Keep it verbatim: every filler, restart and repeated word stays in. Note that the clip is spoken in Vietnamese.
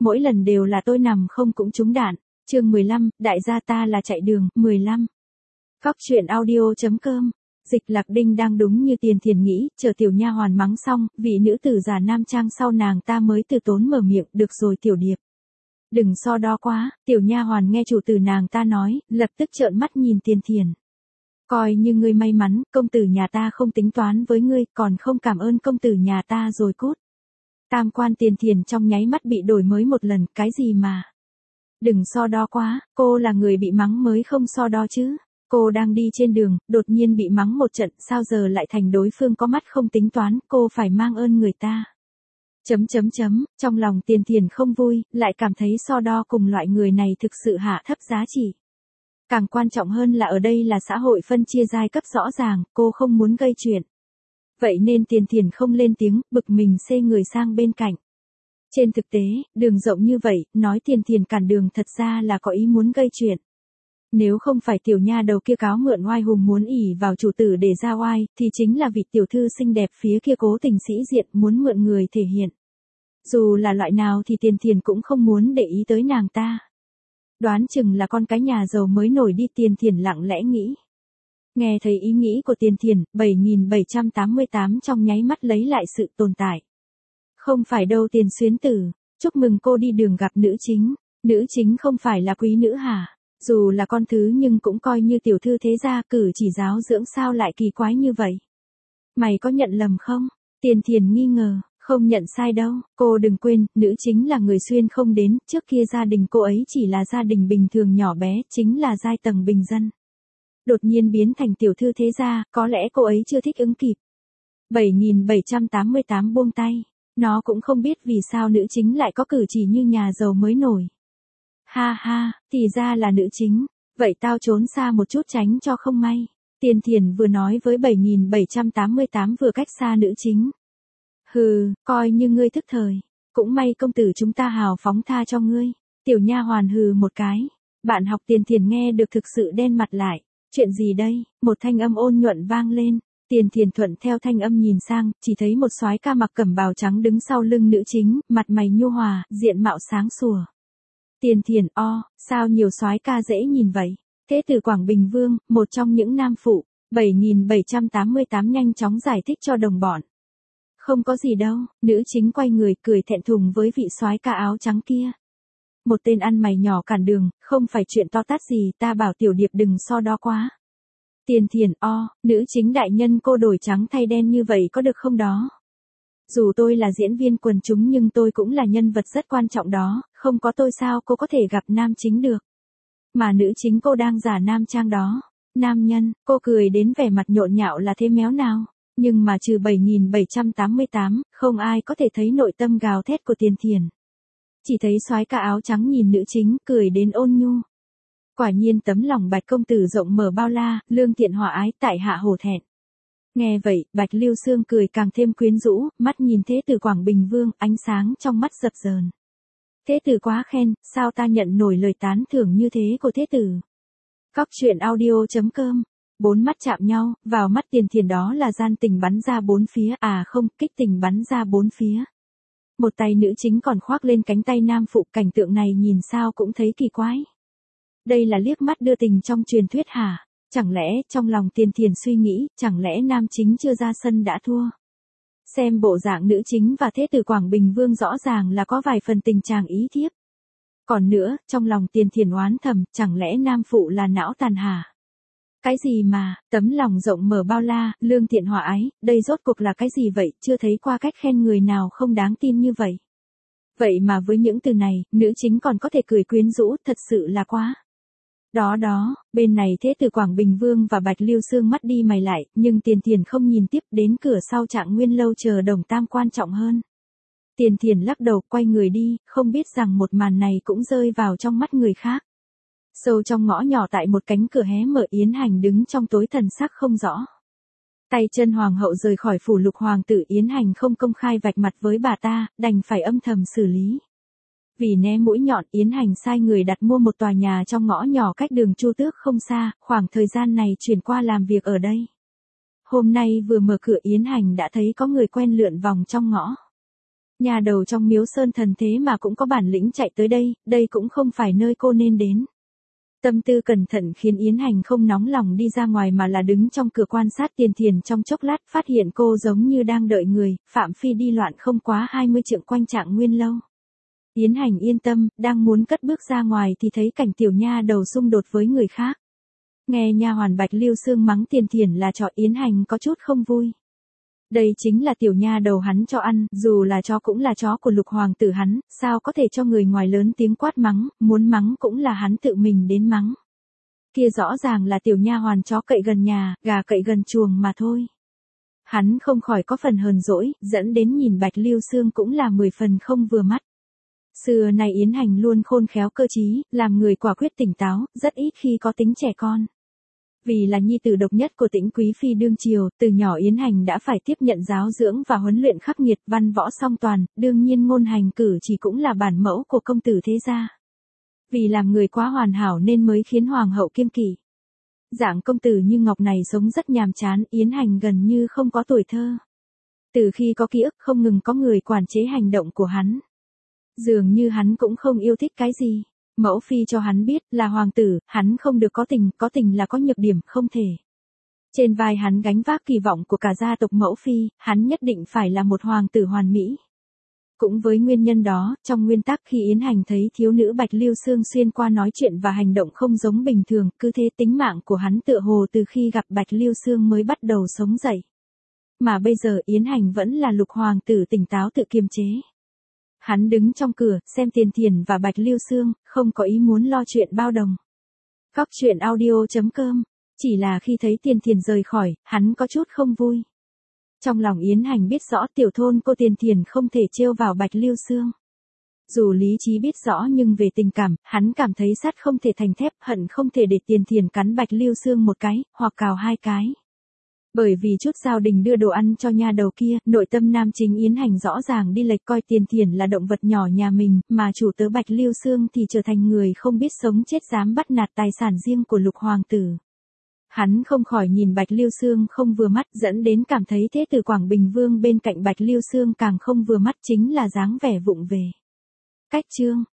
mỗi lần đều là tôi nằm không cũng trúng đạn. Chương mười lăm, đại gia ta là chạy đường. mười lăm. Cóc truyện audio.com. Dịch Lạc Đinh đang đúng như Tiền Thiền nghĩ, chờ tiểu nha hoàn mắng xong, vị nữ tử già nam trang sau nàng ta mới từ tốn mở miệng, được rồi tiểu điệp. Đừng so đo quá, tiểu nha hoàn nghe chủ tử nàng ta nói, lập tức trợn mắt nhìn Tiền Thiền. Coi như ngươi may mắn, công tử nhà ta không tính toán với ngươi, còn không cảm ơn công tử nhà ta rồi cút. Tam quan Tiền Thiền trong nháy mắt bị đổi mới một lần, cái gì mà. Đừng so đo quá, cô là người bị mắng mới không so đo chứ. Cô đang đi trên đường, đột nhiên bị mắng một trận, sao giờ lại thành đối phương có mắt không tính toán, cô phải mang ơn người ta. Chấm chấm chấm, trong lòng Tiền Thiền không vui, lại cảm thấy so đo cùng loại người này thực sự hạ thấp giá trị. Càng quan trọng hơn là ở đây là xã hội phân chia giai cấp rõ ràng, cô không muốn gây chuyện. Vậy nên Tiền Thiền không lên tiếng, bực mình xê người sang bên cạnh. Trên thực tế, đường rộng như vậy, nói Tiền Thiền cản đường thật ra là có ý muốn gây chuyện. Nếu không phải tiểu nha đầu kia cáo mượn oai hùng muốn ỉ vào chủ tử để ra oai, thì chính là vị tiểu thư xinh đẹp phía kia cố tình sĩ diện muốn mượn người thể hiện. Dù là loại nào thì Tiền Thiền cũng không muốn để ý tới nàng ta. Đoán chừng là con cái nhà giàu mới nổi đi, Tiền Thiền lặng lẽ nghĩ. Nghe thấy ý nghĩ của Tiền Thiền, bảy nghìn bảy trăm tám mươi tám trong nháy mắt lấy lại sự tồn tại. Không phải đâu Tiền xuyến tử, chúc mừng cô đi đường gặp nữ chính. Nữ chính không phải là quý nữ hả? Dù là con thứ nhưng cũng coi như tiểu thư thế gia, cử chỉ giáo dưỡng sao lại kỳ quái như vậy. Mày có nhận lầm không? Tiền Thiền nghi ngờ, không nhận sai đâu, cô đừng quên, nữ chính là người xuyên không đến, trước kia gia đình cô ấy chỉ là gia đình bình thường nhỏ bé, chính là giai tầng bình dân. Đột nhiên biến thành tiểu thư thế gia, có lẽ cô ấy chưa thích ứng kịp. bảy nghìn bảy trăm tám mươi tám buông tay, nó cũng không biết vì sao nữ chính lại có cử chỉ như nhà giàu mới nổi. Ha ha, thì ra là nữ chính, vậy tao trốn xa một chút tránh cho không may. Tiền Thiền vừa nói với bảy nghìn bảy trăm tám mươi tám vừa cách xa nữ chính. Hừ, coi như ngươi thức thời, cũng may công tử chúng ta hào phóng tha cho ngươi. Tiểu nha hoàn hừ một cái, bạn học Tiền Thiền nghe được thực sự đen mặt lại. Chuyện gì đây? Một thanh âm ôn nhuận vang lên. Tiền Thiền thuận theo thanh âm nhìn sang, chỉ thấy một soái ca mặc cẩm bào trắng đứng sau lưng nữ chính, mặt mày nhu hòa, diện mạo sáng sủa. Tiền Thiền o, sao nhiều soái ca dễ nhìn vậy? Thế tử Quảng Bình Vương, một trong những nam phụ. bảy nghìn bảy trăm tám mươi tám nhanh chóng giải thích cho đồng bọn. Không có gì đâu, nữ chính quay người cười thẹn thùng với vị soái ca áo trắng kia. Một tên ăn mày nhỏ cản đường, không phải chuyện to tát gì, ta bảo tiểu điệp đừng so đo quá. Tiền Thiền o, nữ chính đại nhân cô đổi trắng thay đen như vậy có được không đó? Dù tôi là diễn viên quần chúng nhưng tôi cũng là nhân vật rất quan trọng đó, không có tôi sao cô có thể gặp nam chính được. Mà nữ chính cô đang giả nam trang đó. Nam nhân, cô cười đến vẻ mặt nhộn nhạo là thế méo nào. Nhưng mà trừ bảy nghìn bảy trăm tám mươi tám, không ai có thể thấy nội tâm gào thét của Tiền Thiền. Chỉ thấy soái ca áo trắng nhìn nữ chính, cười đến ôn nhu. Quả nhiên tấm lòng Bạch công tử rộng mở bao la, lương thiện hòa ái, tại hạ hổ thẹn. Nghe vậy, Bạch Lưu Xương cười càng thêm quyến rũ, mắt nhìn thế tử Quảng Bình Vương, ánh sáng trong mắt dập dờn. Thế tử quá khen, sao ta nhận nổi lời tán thưởng như thế của thế tử. Cóc truyện audio.com. Bốn mắt chạm nhau, vào mắt Tiền Thiền đó là gian tình bắn ra bốn phía, à không, kích tình bắn ra bốn phía. Một tay nữ chính còn khoác lên cánh tay nam phụ, cảnh tượng này nhìn sao cũng thấy kỳ quái. Đây là liếc mắt đưa tình trong truyền thuyết hả? Chẳng lẽ, trong lòng Tiền Thiền suy nghĩ, chẳng lẽ nam chính chưa ra sân đã thua? Xem bộ dạng nữ chính và thế tử Quảng Bình Vương rõ ràng là có vài phần tình chàng ý thiếp. Còn nữa, trong lòng Tiền Thiền oán thầm, chẳng lẽ nam phụ là não tàn hả? Cái gì mà, tấm lòng rộng mở bao la, lương thiện hòa ái, đây rốt cuộc là cái gì vậy, chưa thấy qua cách khen người nào không đáng tin như vậy. Vậy mà với những từ này, nữ chính còn có thể cười quyến rũ, thật sự là quá. Đó đó, bên này thế tử Quảng Bình Vương và Bạch Lưu Xương mắt đi mày lại, nhưng Tiền Thiền không nhìn tiếp, đến cửa sau Trạng Nguyên lâu chờ Đồng Tam quan trọng hơn. Tiền Thiền lắc đầu quay người đi, không biết rằng một màn này cũng rơi vào trong mắt người khác. Sâu trong ngõ nhỏ tại một cánh cửa hé mở, Yến Hành đứng trong tối thần sắc không rõ. Tay chân hoàng hậu rời khỏi phủ lục hoàng tử, Yến Hành không công khai vạch mặt với bà ta, đành phải âm thầm xử lý. Vì né mũi nhọn, Yến Hành sai người đặt mua một tòa nhà trong ngõ nhỏ cách đường Chu Tước không xa, khoảng thời gian này chuyển qua làm việc ở đây. Hôm nay vừa mở cửa Yến Hành đã thấy có người quen lượn vòng trong ngõ. Nhà đầu trong Miếu Sơn Thần thế mà cũng có bản lĩnh chạy tới đây, đây cũng không phải nơi cô nên đến. Tâm tư cẩn thận khiến Yến Hành không nóng lòng đi ra ngoài mà là đứng trong cửa quan sát Tiền Thiền trong chốc lát, phát hiện cô giống như đang đợi người, phạm phi đi loạn không quá hai mươi trượng quanh Trạng Nguyên lâu. Yến Hành yên tâm, đang muốn cất bước ra ngoài thì thấy cảnh tiểu nha đầu xung đột với người khác. Nghe nha hoàn Bạch Lưu Sương mắng Tiền Thiền là chó, Yến Hành có chút không vui. Đây chính là tiểu nha đầu hắn cho ăn, dù là chó cũng là chó của Lục hoàng tử hắn, sao có thể cho người ngoài lớn tiếng quát mắng, muốn mắng cũng là hắn tự mình đến mắng. Kia rõ ràng là tiểu nha hoàn chó cậy gần nhà, gà cậy gần chuồng mà thôi. Hắn không khỏi có phần hờn dỗi, dẫn đến nhìn Bạch Lưu Sương cũng là mười phần không vừa mắt. Xưa nay Yến Hành luôn khôn khéo cơ trí, làm người quả quyết tỉnh táo, rất ít khi có tính trẻ con. Vì là nhi tử độc nhất của Tĩnh Quý phi đương triều, từ nhỏ Yến Hành đã phải tiếp nhận giáo dưỡng và huấn luyện khắc nghiệt, văn võ song toàn, đương nhiên ngôn hành cử chỉ cũng là bản mẫu của công tử thế gia. Vì làm người quá hoàn hảo nên mới khiến hoàng hậu kiêng kỵ. Dạng công tử như ngọc này sống rất nhàm chán, Yến Hành gần như không có tuổi thơ. Từ khi có ký ức không ngừng có người quản chế hành động của hắn. Dường như hắn cũng không yêu thích cái gì. Mẫu phi cho hắn biết là hoàng tử, hắn không được có tình, có tình là có nhược điểm, không thể. Trên vai hắn gánh vác kỳ vọng của cả gia tộc mẫu phi, hắn nhất định phải là một hoàng tử hoàn mỹ. Cũng với nguyên nhân đó, trong nguyên tắc khi Yến Hành thấy thiếu nữ Bạch Lưu Sương xuyên qua nói chuyện và hành động không giống bình thường, cứ thế tính mạng của hắn tựa hồ từ khi gặp Bạch Lưu Sương mới bắt đầu sống dậy. Mà bây giờ Yến Hành vẫn là Lục hoàng tử tỉnh táo tự kiềm chế. Hắn đứng trong cửa, xem Tiền Thiền và Bạch Lưu Sương, không có ý muốn lo chuyện bao đồng. Góc truyện audio chấm com. Chỉ là khi thấy Tiền Thiền rời khỏi, hắn có chút không vui. Trong lòng Yến Hành biết rõ tiểu thôn cô Tiền Thiền không thể trêu vào Bạch Lưu Sương. Dù lý trí biết rõ nhưng về tình cảm, hắn cảm thấy sắt không thể thành thép, hận không thể để Tiền Thiền cắn Bạch Lưu Sương một cái, hoặc cào hai cái. Bởi vì chút Giao Đình đưa đồ ăn cho nha đầu kia, nội tâm nam chính Yến Hành rõ ràng đi lệch, coi Tiền Thiền là động vật nhỏ nhà mình, mà chủ tớ Bạch Lưu Sương thì trở thành người không biết sống chết dám bắt nạt tài sản riêng của Lục hoàng tử. Hắn không khỏi nhìn Bạch Lưu Sương không vừa mắt, dẫn đến cảm thấy thế tử Quảng Bình Vương bên cạnh Bạch Lưu Sương càng không vừa mắt, chính là dáng vẻ vụng về. Cách chương